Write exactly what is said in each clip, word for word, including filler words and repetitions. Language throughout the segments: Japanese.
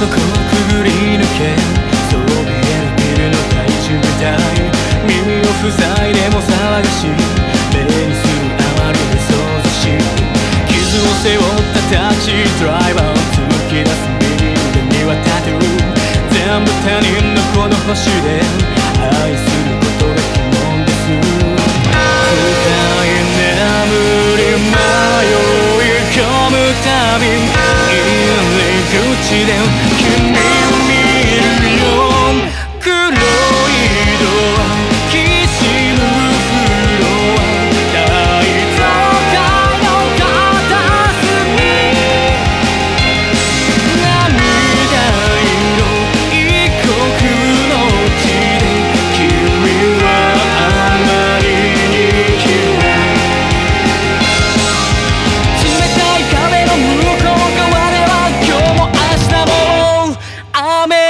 そこをくぐり抜け、そう見えるビルの大渋滞、耳を塞いでも騒がしい、目にするあまりで想像し、傷を背負ったタクシードライバーを突き出す右腕にはタトゥー、全部他人のこの星で愛することが疑問です。深い眠り迷い込むたび、入り口で君を見るよ。黒いドア、きしむフロア、大都会の片隅、涙色異国の地で君はあまりに綺麗。冷たい壁の向こう側では今日も明日も雨。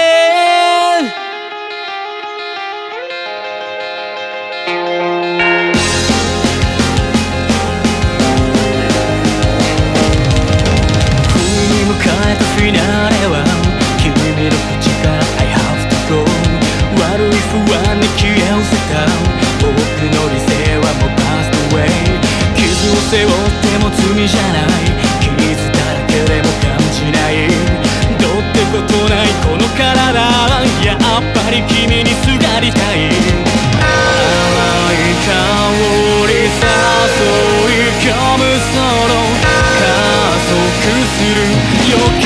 冬に迎えたフィナーレは君の口から I have to go、 悪い不安に消え失せた僕の理性はもう passed away、 傷を背負っても罪じゃない、傷だらけでも感じない、どうってことないこの体、やっぱり君にすがりたい。甘い香り誘い込むその加速する予感